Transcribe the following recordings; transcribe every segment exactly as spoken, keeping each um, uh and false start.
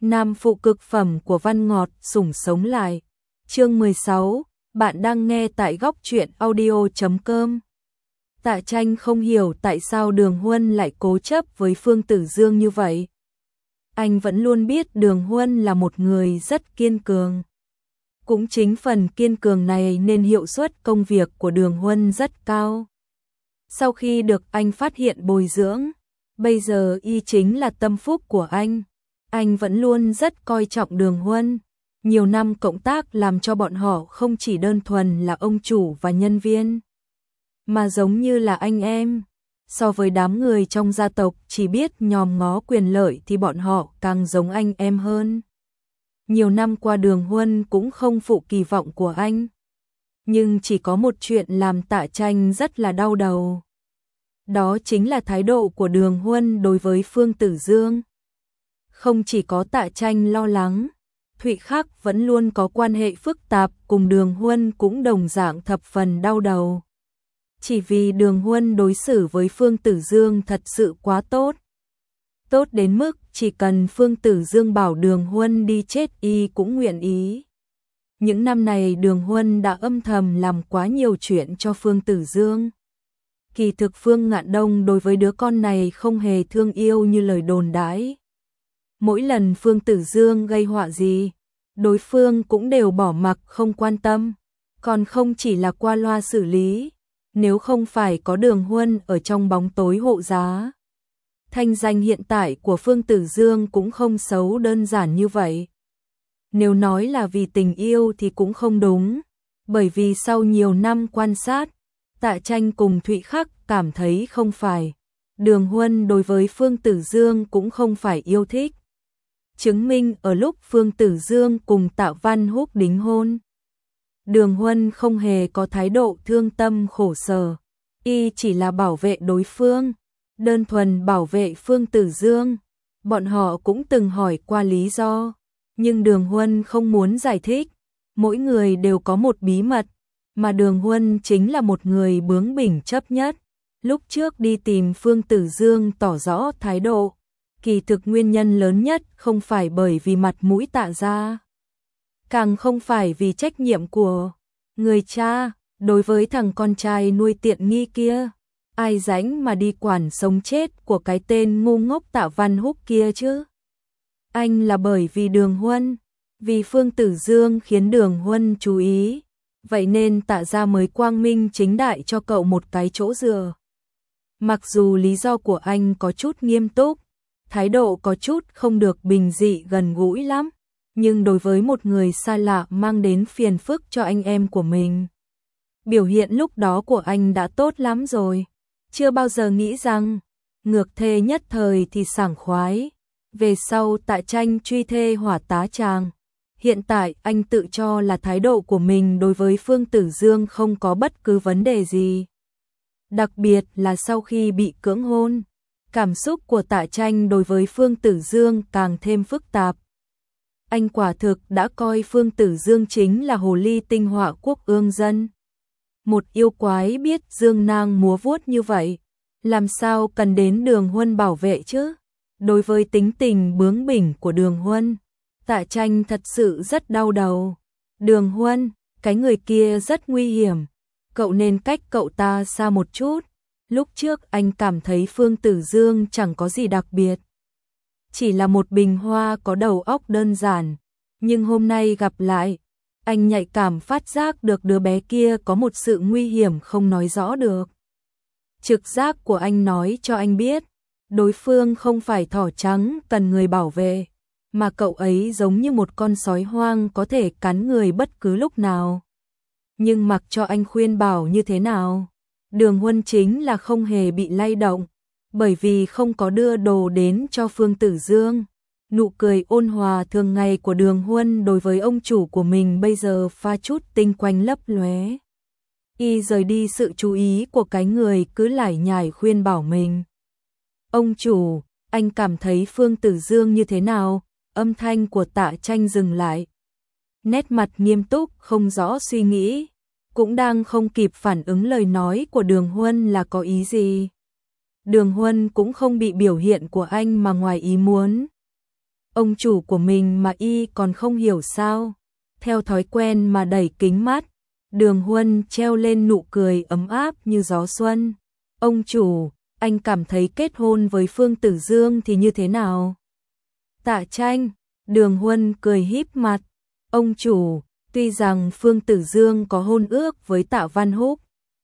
Nam phụ cực phẩm của Văn Ngọt sủng sống lại. Chương mười sáu, bạn đang nghe tại góc truyện audio chấm com. Tạ Tranh không hiểu tại sao Đường Huân lại cố chấp với Phương Tử Dương như vậy. Anh vẫn luôn biết Đường Huân là một người rất kiên cường. Cũng chính phần kiên cường này nên hiệu suất công việc của Đường Huân rất cao. Sau khi được anh phát hiện bồi dưỡng, bây giờ y chính là tâm phúc của anh. Anh vẫn luôn rất coi trọng Đường Huân. Nhiều năm cộng tác làm cho bọn họ không chỉ đơn thuần là ông chủ và nhân viên, mà giống như là anh em. So với đám người trong gia tộc chỉ biết nhòm ngó quyền lợi thì bọn họ càng giống anh em hơn. Nhiều năm qua Đường Huân cũng không phụ kỳ vọng của anh. Nhưng chỉ có một chuyện làm Tạ Tranh rất là đau đầu. Đó chính là thái độ của Đường Huân đối với Phương Tử Dương. Không chỉ có Tạ Tranh lo lắng, Thụy Khắc vẫn luôn có quan hệ phức tạp cùng Đường Huân cũng đồng dạng thập phần đau đầu. Chỉ vì Đường Huân đối xử với Phương Tử Dương thật sự quá tốt. Tốt đến mức chỉ cần Phương Tử Dương bảo Đường Huân đi chết y cũng nguyện ý. Những năm này Đường Huân đã âm thầm làm quá nhiều chuyện cho Phương Tử Dương. Kỳ thực Phương Ngạn Đông đối với đứa con này không hề thương yêu như lời đồn đãi. Mỗi lần Phương Tử Dương gây họa gì, đối phương cũng đều bỏ mặc không quan tâm, còn không chỉ là qua loa xử lý. Nếu không phải có Đường Huân ở trong bóng tối hộ giá, thanh danh hiện tại của Phương Tử Dương cũng không xấu đơn giản như vậy. Nếu nói là vì tình yêu thì cũng không đúng, bởi vì sau nhiều năm quan sát, Tạ Tranh cùng Thụy Khắc cảm thấy không phải. Đường Huân đối với Phương Tử Dương cũng không phải yêu thích. Chứng minh ở lúc Phương Tử Dương cùng Tạ Văn Húc đính hôn, Đường Huân không hề có thái độ thương tâm khổ sở, y chỉ là bảo vệ đối phương, đơn thuần bảo vệ Phương Tử Dương. Bọn họ cũng từng hỏi qua lý do, nhưng Đường Huân không muốn giải thích. Mỗi người đều có một bí mật, mà Đường Huân chính là một người bướng bỉnh chấp nhất. Lúc trước đi tìm Phương Tử Dương tỏ rõ thái độ, kỳ thực nguyên nhân lớn nhất không phải bởi vì mặt mũi Tạ gia, càng không phải vì trách nhiệm của người cha đối với thằng con trai nuôi tiện nghi kia. Ai rảnh mà đi quản sống chết của cái tên ngu ngốc Tạ Văn Húc kia chứ? Anh là bởi vì Đường Huân, vì Phương Tử Dương khiến Đường Huân chú ý, vậy nên Tạ gia mới quang minh chính đại cho cậu một cái chỗ dựa. Mặc dù lý do của anh có chút nghiêm túc, thái độ có chút không được bình dị gần gũi lắm, nhưng đối với một người xa lạ mang đến phiền phức cho anh em của mình, biểu hiện lúc đó của anh đã tốt lắm rồi. Chưa bao giờ nghĩ rằng ngược thê nhất thời thì sảng khoái, về sau Tạ Tranh truy thê hỏa tá tràng. Hiện tại anh tự cho là thái độ của mình đối với Phương Tử Dương không có bất cứ vấn đề gì. Đặc biệt là sau khi bị cưỡng hôn, cảm xúc của Tạ Tranh đối với Phương Tử Dương càng thêm phức tạp. Anh quả thực đã coi Phương Tử Dương chính là hồ ly tinh họa quốc ương dân. Một yêu quái biết dương nang múa vuốt như vậy, làm sao cần đến Đường Huân bảo vệ chứ? Đối với tính tình bướng bỉnh của Đường Huân, Tạ Tranh thật sự rất đau đầu. Đường Huân, cái người kia rất nguy hiểm, cậu nên cách cậu ta xa một chút. Lúc trước anh cảm thấy Phương Tử Dương chẳng có gì đặc biệt, chỉ là một bình hoa có đầu óc đơn giản, nhưng hôm nay gặp lại, anh nhạy cảm phát giác được đứa bé kia có một sự nguy hiểm không nói rõ được. Trực giác của anh nói cho anh biết, đối phương không phải thỏ trắng cần người bảo vệ, mà cậu ấy giống như một con sói hoang có thể cắn người bất cứ lúc nào. Nhưng mặc cho anh khuyên bảo như thế nào, Đường Huân chính là không hề bị lay động, bởi vì không có đưa đồ đến cho Phương Tử Dương. Nụ cười ôn hòa thường ngày của Đường Huân đối với ông chủ của mình bây giờ pha chút tinh quanh lấp lóe. Y rời đi sự chú ý của cái người cứ lải nhải khuyên bảo mình. Ông chủ, anh cảm thấy Phương Tử Dương như thế nào? Âm thanh của Tạ Tranh dừng lại. Nét mặt nghiêm túc không rõ suy nghĩ, cũng đang không kịp phản ứng lời nói của Đường Huân là có ý gì. Đường Huân cũng không bị biểu hiện của anh mà ngoài ý muốn. Ông chủ của mình mà y còn không hiểu sao? Theo thói quen mà đẩy kính mắt, Đường Huân treo lên nụ cười ấm áp như gió xuân. Ông chủ, anh cảm thấy kết hôn với Phương Tử Dương thì như thế nào? Tạ Tranh, Đường Huân cười híp mặt. Ông chủ, tuy rằng Phương Tử Dương có hôn ước với Tạ Văn Húc,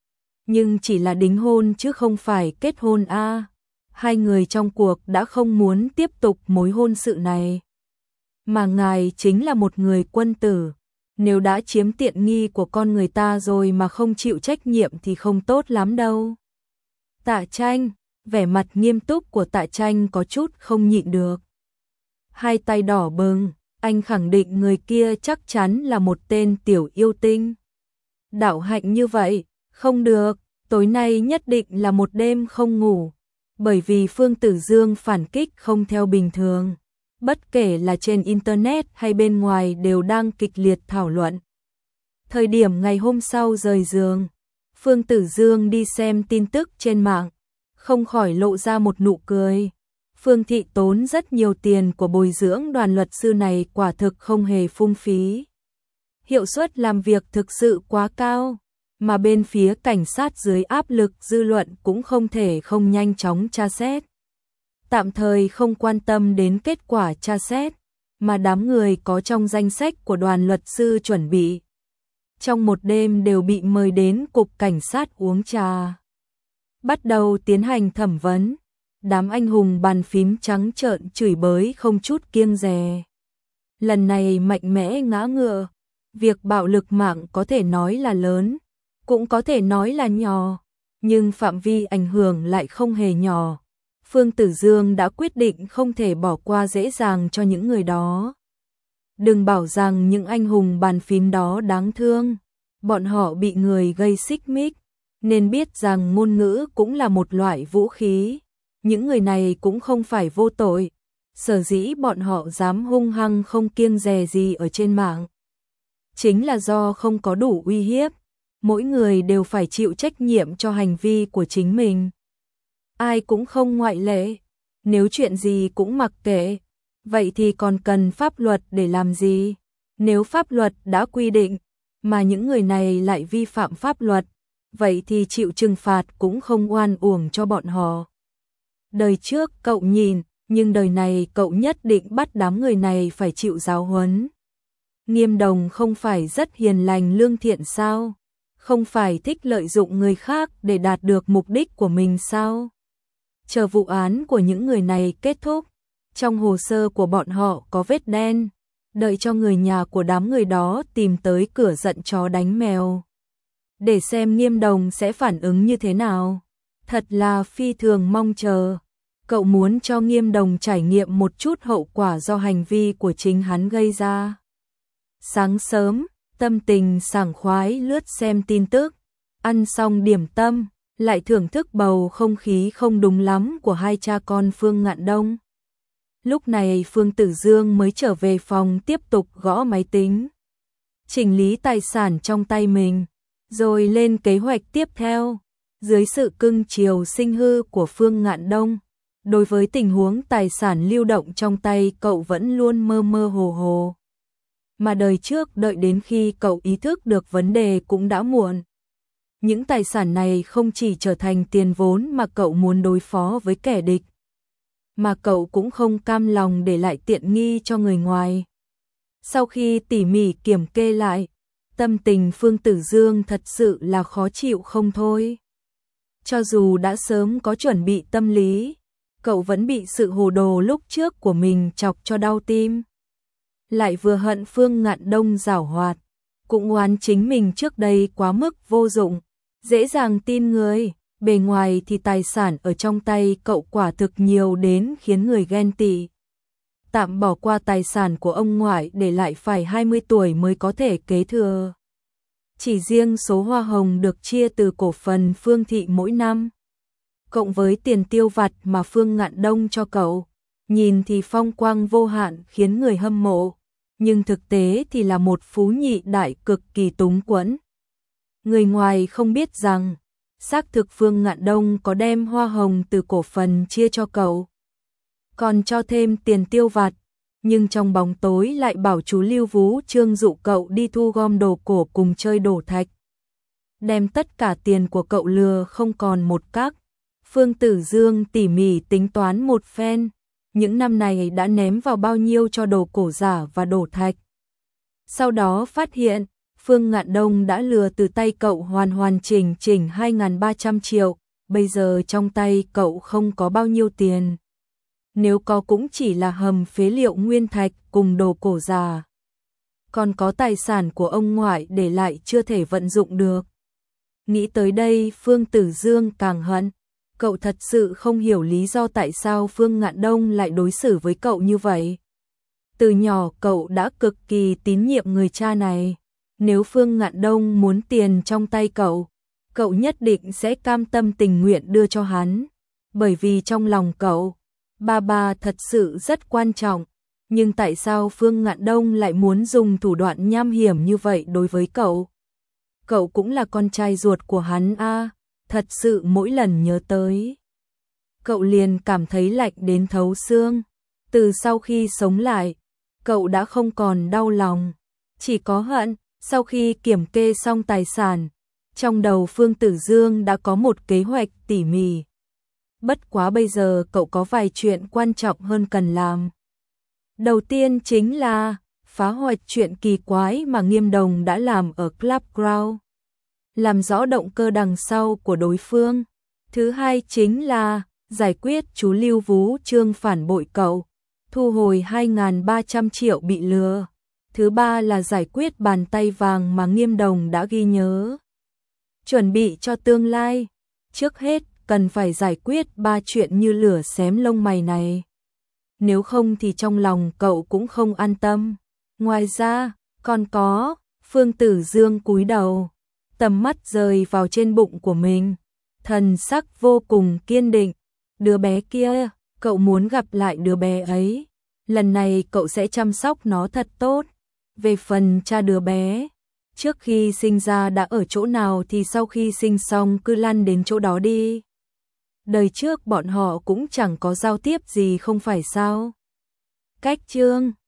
nhưng chỉ là đính hôn chứ không phải kết hôn a. À. Hai người trong cuộc đã không muốn tiếp tục mối hôn sự này. Mà ngài chính là một người quân tử, nếu đã chiếm tiện nghi của con người ta rồi mà không chịu trách nhiệm thì không tốt lắm đâu. Tạ Tranh, vẻ mặt nghiêm túc của Tạ Tranh có chút không nhịn được. Hai tay đỏ bừng, anh khẳng định người kia chắc chắn là một tên tiểu yêu tinh. Đạo hạnh như vậy, không được, tối nay nhất định là một đêm không ngủ, bởi vì Phương Tử Dương phản kích không theo bình thường. Bất kể là trên Internet hay bên ngoài đều đang kịch liệt thảo luận. Thời điểm ngày hôm sau rời giường, Phương Tử Dương đi xem tin tức trên mạng, không khỏi lộ ra một nụ cười. Phương thị tốn rất nhiều tiền của bồi dưỡng đoàn luật sư này quả thực không hề phung phí. Hiệu suất làm việc thực sự quá cao, mà bên phía cảnh sát dưới áp lực dư luận cũng không thể không nhanh chóng tra xét. Tạm thời không quan tâm đến kết quả tra xét, mà đám người có trong danh sách của đoàn luật sư chuẩn bị. Trong một đêm đều bị mời đến cục cảnh sát uống trà. Bắt đầu tiến hành thẩm vấn, đám anh hùng bàn phím trắng trợn chửi bới không chút kiêng dè. Lần này mạnh mẽ ngã ngựa, việc bạo lực mạng có thể nói là lớn, cũng có thể nói là nhỏ, nhưng phạm vi ảnh hưởng lại không hề nhỏ. Phương Tử Dương đã quyết định không thể bỏ qua dễ dàng cho những người đó. Đừng bảo rằng những anh hùng bàn phím đó đáng thương, bọn họ bị người gây xích mích, nên biết rằng ngôn ngữ cũng là một loại vũ khí. Những người này cũng không phải vô tội, sở dĩ bọn họ dám hung hăng không kiêng dè gì ở trên mạng. Chính là do không có đủ uy hiếp, mỗi người đều phải chịu trách nhiệm cho hành vi của chính mình. Ai cũng không ngoại lệ, nếu chuyện gì cũng mặc kệ, vậy thì còn cần pháp luật để làm gì? Nếu pháp luật đã quy định, mà những người này lại vi phạm pháp luật, vậy thì chịu trừng phạt cũng không oan uổng cho bọn họ. Đời trước cậu nhìn, nhưng đời này cậu nhất định bắt đám người này phải chịu giáo huấn. Nghiêm Đồng không phải rất hiền lành lương thiện sao? Không phải thích lợi dụng người khác để đạt được mục đích của mình sao? Chờ vụ án của những người này kết thúc, trong hồ sơ của bọn họ có vết đen, đợi cho người nhà của đám người đó tìm tới cửa giận chó đánh mèo. Để xem Nghiêm Đồng sẽ phản ứng như thế nào. Thật là phi thường mong chờ. Cậu muốn cho Nghiêm Đồng trải nghiệm một chút hậu quả do hành vi của chính hắn gây ra. Sáng sớm, tâm tình sảng khoái lướt xem tin tức, ăn xong điểm tâm, lại thưởng thức bầu không khí không đúng lắm của hai cha con Phương Ngạn Đông. Lúc này Phương Tử Dương mới trở về phòng tiếp tục gõ máy tính, chỉnh lý tài sản trong tay mình, rồi lên kế hoạch tiếp theo. Dưới sự cưng chiều sinh hư của Phương Ngạn Đông, đối với tình huống tài sản lưu động trong tay cậu vẫn luôn mơ mơ hồ hồ. Mà đời trước đợi đến khi cậu ý thức được vấn đề cũng đã muộn. Những tài sản này không chỉ trở thành tiền vốn mà cậu muốn đối phó với kẻ địch, mà cậu cũng không cam lòng để lại tiện nghi cho người ngoài. Sau khi tỉ mỉ kiểm kê lại, tâm tình Phương Tử Dương thật sự là khó chịu không thôi. Cho dù đã sớm có chuẩn bị tâm lý, cậu vẫn bị sự hồ đồ lúc trước của mình chọc cho đau tim. Lại vừa hận Phương Ngạn Đông giảo hoạt, cũng oán chính mình trước đây quá mức vô dụng, dễ dàng tin người. Bề ngoài thì tài sản ở trong tay cậu quả thực nhiều đến khiến người ghen tị. Tạm bỏ qua tài sản của ông ngoại để lại phải hai mươi tuổi mới có thể kế thừa. Chỉ riêng số hoa hồng được chia từ cổ phần Phương thị mỗi năm, cộng với tiền tiêu vặt mà Phương Ngạn Đông cho cậu, nhìn thì phong quang vô hạn khiến người hâm mộ, nhưng thực tế thì là một phú nhị đại cực kỳ túng quẫn. Người ngoài không biết rằng, xác thực Phương Ngạn Đông có đem hoa hồng từ cổ phần chia cho cậu, còn cho thêm tiền tiêu vặt, nhưng trong bóng tối lại bảo chú Lưu Vũ Trương dụ cậu đi thu gom đồ cổ cùng chơi đổ thạch. Đem tất cả tiền của cậu lừa không còn một cắc. Phương Tử Dương tỉ mỉ tính toán một phen, những năm này đã ném vào bao nhiêu cho đồ cổ giả và đổ thạch. Sau đó phát hiện, Phương Ngạn Đông đã lừa từ tay cậu hoàn hoàn chỉnh chỉnh hai nghìn ba trăm triệu, bây giờ trong tay cậu không có bao nhiêu tiền. Nếu có cũng chỉ là hầm phế liệu nguyên thạch cùng đồ cổ giả. Còn có tài sản của ông ngoại để lại chưa thể vận dụng được. Nghĩ tới đây Phương Tử Dương càng hận. Cậu thật sự không hiểu lý do tại sao Phương Ngạn Đông lại đối xử với cậu như vậy. Từ nhỏ cậu đã cực kỳ tín nhiệm người cha này. Nếu Phương Ngạn Đông muốn tiền trong tay cậu, cậu nhất định sẽ cam tâm tình nguyện đưa cho hắn. Bởi vì trong lòng cậu, ba ba thật sự rất quan trọng. Nhưng tại sao Phương Ngạn Đông lại muốn dùng thủ đoạn nham hiểm như vậy đối với cậu? Cậu cũng là con trai ruột của hắn a. Thật sự mỗi lần nhớ tới, cậu liền cảm thấy lạnh đến thấu xương. Từ sau khi sống lại, cậu đã không còn đau lòng, chỉ có hận. Sau khi kiểm kê xong tài sản, trong đầu Phương Tử Dương đã có một kế hoạch tỉ mỉ. Bất quá bây giờ cậu có vài chuyện quan trọng hơn cần làm. Đầu tiên chính là phá hoại chuyện kỳ quái mà Nghiêm Đồng đã làm ở Club Ground. Làm rõ động cơ đằng sau của đối phương. Thứ hai chính là giải quyết chú Lưu Vũ Trương phản bội cậu, thu hồi hai nghìn ba trăm triệu bị lừa. Thứ ba là giải quyết bàn tay vàng mà Nghiêm Đồng đã ghi nhớ. Chuẩn bị cho tương lai, trước hết cần phải giải quyết ba chuyện như lửa xém lông mày này. Nếu không thì trong lòng cậu cũng không an tâm. Ngoài ra, còn có, Phương Tử Dương cúi đầu, tầm mắt rơi vào trên bụng của mình, thần sắc vô cùng kiên định. Đứa bé kia, cậu muốn gặp lại đứa bé ấy. Lần này cậu sẽ chăm sóc nó thật tốt. Về phần cha đứa bé, trước khi sinh ra đã ở chỗ nào thì sau khi sinh xong cứ lăn đến chỗ đó đi. Đời trước bọn họ cũng chẳng có giao tiếp gì không phải sao? Cách chương